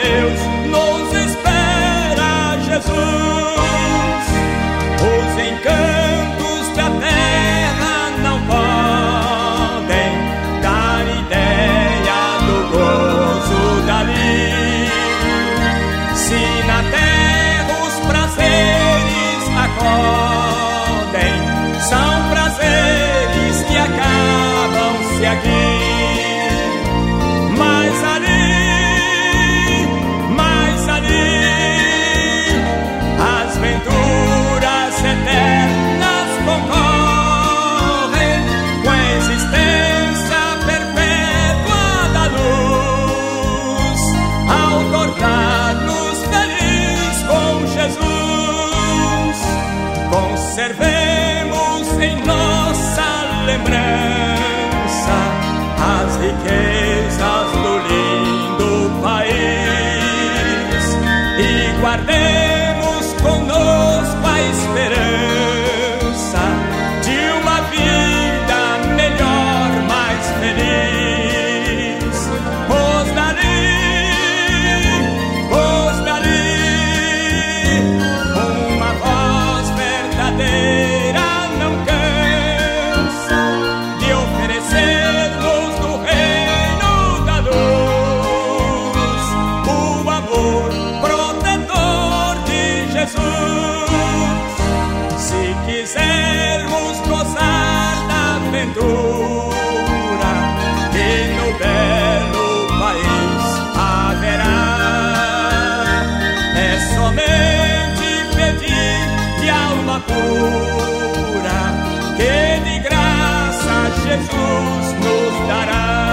Deus nos espera, Jesus. Os encantos da terra não podem dar ideia do gozo dali. Se na terra os prazeres acodem, são prazeres que acabam-se aqui. Mas ali, as venturas eternas concorrem com a existência perpétua da luz, ao tornar-nos felizes com Jesus. Conservemos em nossa lembrança as riquezas do lindo país e guardemos conosco a esperança de uma vida melhor, mais feliz. Pois dali, uma voz verdadeira não cansa de oferecer-nos do reino da luz o amor protetor de Jesus. Se quisermos gozar da aventura que no belo país haverá, é somente pedir de alma pura que de graça Jesus nos dará.